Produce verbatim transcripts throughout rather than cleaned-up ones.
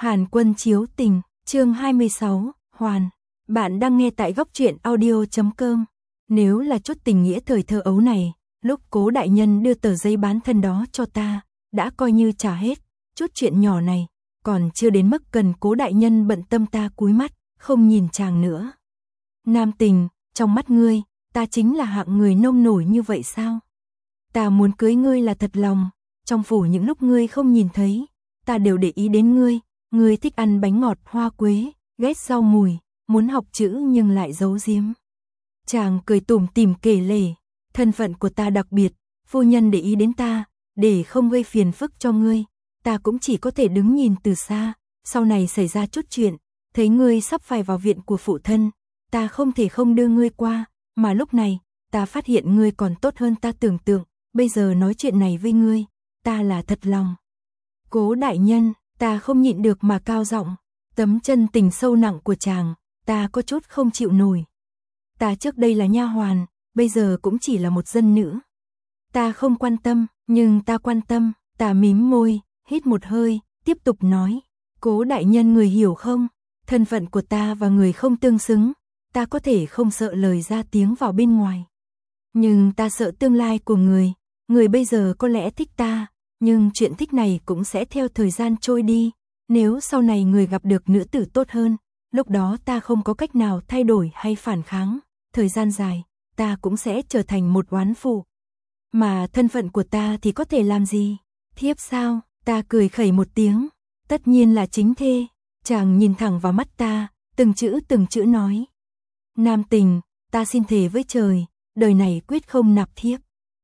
Hàn Quân chiếu tình, chương hai mươi sáu, Hoàn. Bạn đang nghe tại góc truyện audio chấm com. Nếu là chút tình nghĩa thời thơ ấu này, lúc Cố đại nhân đưa tờ giấy bán thân đó cho ta, đã coi như trả hết. Chút chuyện nhỏ này, còn chưa đến mức cần Cố đại nhân bận tâm ta cúi mắt, không nhìn chàng nữa. Nam tình, trong mắt ngươi, ta chính là hạng người nông nổi như vậy sao? Ta muốn cưới ngươi là thật lòng, trong phủ những lúc ngươi không nhìn thấy, ta đều để ý đến ngươi. Ngươi thích ăn bánh ngọt hoa quế, ghét rau mùi, muốn học chữ nhưng lại giấu giếm. Chàng cười tủm tỉm kể lể, thân phận của ta đặc biệt, phu nhân để ý đến ta, để không gây phiền phức cho ngươi, ta cũng chỉ có thể đứng nhìn từ xa. Sau này xảy ra chút chuyện, thấy ngươi sắp phải vào viện của phụ thân, ta không thể không đưa ngươi qua, mà lúc này, ta phát hiện ngươi còn tốt hơn ta tưởng tượng, bây giờ nói chuyện này với ngươi, ta là thật lòng. Cố đại nhân, ta không nhịn được mà cao giọng, tấm chân tình sâu nặng của chàng, ta có chút không chịu nổi. Ta trước đây là nha hoàn, bây giờ cũng chỉ là một dân nữ. Ta không quan tâm, nhưng ta quan tâm, ta mím môi, hít một hơi, tiếp tục nói, Cố đại nhân người hiểu không, thân phận của ta và người không tương xứng, ta có thể không sợ lời ra tiếng vào bên ngoài. Nhưng ta sợ tương lai của người, người bây giờ có lẽ thích ta, nhưng chuyện thích này cũng sẽ theo thời gian trôi đi, nếu sau này người gặp được nữ tử tốt hơn, lúc đó ta không có cách nào thay đổi hay phản kháng, thời gian dài, ta cũng sẽ trở thành một oán phụ. Mà thân phận của ta thì có thể làm gì? Thiếp sao? Ta cười khẩy một tiếng, tất nhiên là chính thê. Chàng nhìn thẳng vào mắt ta, từng chữ từng chữ nói. Nam tình, ta xin thề với trời, đời này quyết không nạp thiếp.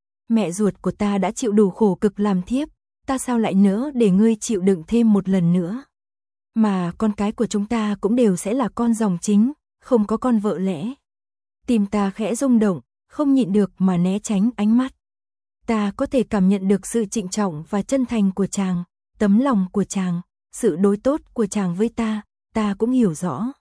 Mẹ ruột của ta đã chịu đủ khổ cực làm thiếp, ta sao lại nỡ để ngươi chịu đựng thêm một lần nữa. Mà con cái của chúng ta cũng đều sẽ là con dòng chính, không có con vợ lẽ. Tim ta khẽ rung động, không nhịn được mà né tránh ánh mắt. Ta có thể cảm nhận được sự trịnh trọng và chân thành của chàng, tấm lòng của chàng, sự đối tốt của chàng với ta, ta cũng hiểu rõ.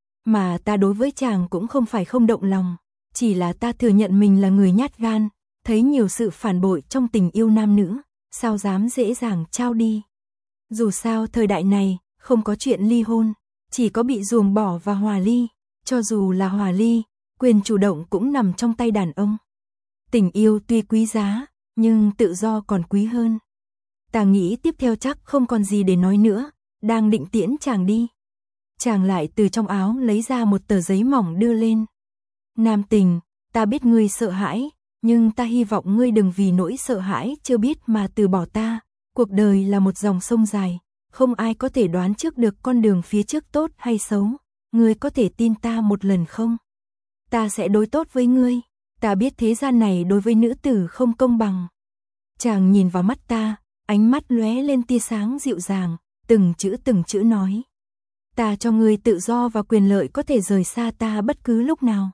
Mà ta đối với chàng cũng không phải không động lòng, chỉ là ta thừa nhận mình là người nhát gan, thấy nhiều sự phản bội trong tình yêu nam nữ, sao dám dễ dàng trao đi. Dù sao thời đại này, không có chuyện ly hôn, chỉ có bị ruồng bỏ và hòa ly, cho dù là hòa ly, quyền chủ động cũng nằm trong tay đàn ông. Tình yêu tuy quý giá, nhưng tự do còn quý hơn. Ta nghĩ tiếp theo chắc không còn gì để nói nữa, đang định tiễn chàng đi. Chàng lại từ trong áo lấy ra một tờ giấy mỏng đưa lên. Nam tình, ta biết ngươi sợ hãi, nhưng ta hy vọng ngươi đừng vì nỗi sợ hãi chưa biết mà từ bỏ ta. Cuộc đời là một dòng sông dài, không ai có thể đoán trước được con đường phía trước tốt hay xấu. Ngươi có thể tin ta một lần không? Ta sẽ đối tốt với ngươi. Ta biết thế gian này đối với nữ tử không công bằng. Chàng nhìn vào mắt ta, ánh mắt lóe lên tia sáng dịu dàng, từng chữ từng chữ nói. Ta cho ngươi tự do và quyền lợi có thể rời xa ta bất cứ lúc nào.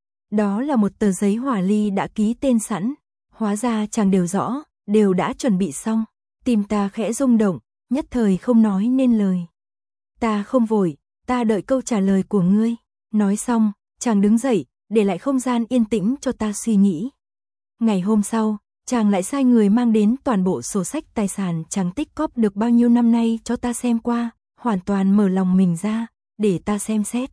Đó là một tờ giấy hỏa ly đã ký tên sẵn, hóa ra chàng đều rõ, đều đã chuẩn bị xong. Tim ta khẽ rung động, nhất thời không nói nên lời. Ta không vội, ta đợi câu trả lời của ngươi. Nói xong, chàng đứng dậy, để lại không gian yên tĩnh cho ta suy nghĩ. Ngày hôm sau, chàng lại sai người mang đến toàn bộ sổ sách tài sản chàng tích cóp được bao nhiêu năm nay cho ta xem qua, hoàn toàn mở lòng mình ra, để ta xem xét.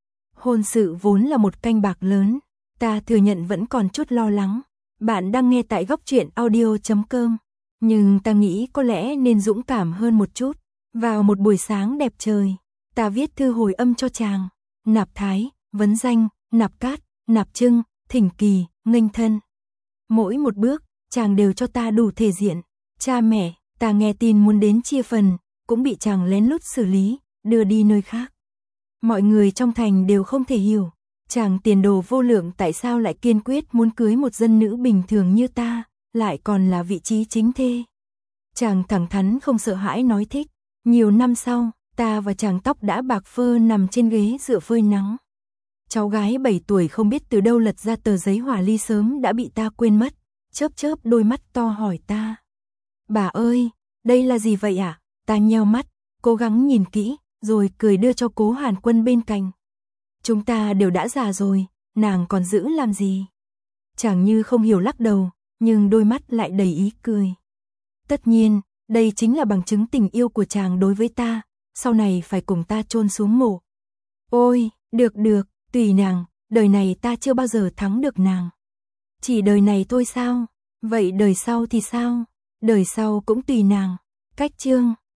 Hôn sự vốn là một canh bạc lớn, ta thừa nhận vẫn còn chút lo lắng. Bạn đang nghe tại góc truyện audio chấm com, nhưng ta nghĩ có lẽ nên dũng cảm hơn một chút. Vào một buổi sáng đẹp trời, ta viết thư hồi âm cho chàng, nạp thái, vấn danh, nạp cát, nạp trưng, thỉnh kỳ, nghênh thân. Mỗi một bước, chàng đều cho ta đủ thể diện. Cha mẹ, ta nghe tin muốn đến chia phần, cũng bị chàng lén lút xử lý, đưa đi nơi khác. Mọi người trong thành đều không thể hiểu, chàng tiền đồ vô lượng tại sao lại kiên quyết muốn cưới một dân nữ bình thường như ta, lại còn là vị trí chính thê. Chàng thẳng thắn không sợ hãi nói thích. Nhiều năm sau, ta và chàng tóc đã bạc phơ nằm trên ghế dựa phơi nắng. Cháu gái bảy tuổi không biết từ đâu lật ra tờ giấy hỏa ly sớm đã bị ta quên mất, chớp chớp đôi mắt to hỏi ta. Bà ơi, đây là gì vậy ạ? À? Ta nheo mắt, cố gắng nhìn kỹ, rồi cười đưa cho Cố Hàn Quân bên cạnh. Chúng ta đều đã già rồi, nàng còn giữ làm gì? Chàng như không hiểu lắc đầu, nhưng đôi mắt lại đầy ý cười. Tất nhiên, đây chính là bằng chứng tình yêu của chàng đối với ta, sau này phải cùng ta chôn xuống mộ. Ôi, được được, tùy nàng, đời này ta chưa bao giờ thắng được nàng. Chỉ đời này thôi sao? Vậy đời sau thì sao? Đời sau cũng tùy nàng. Cách chương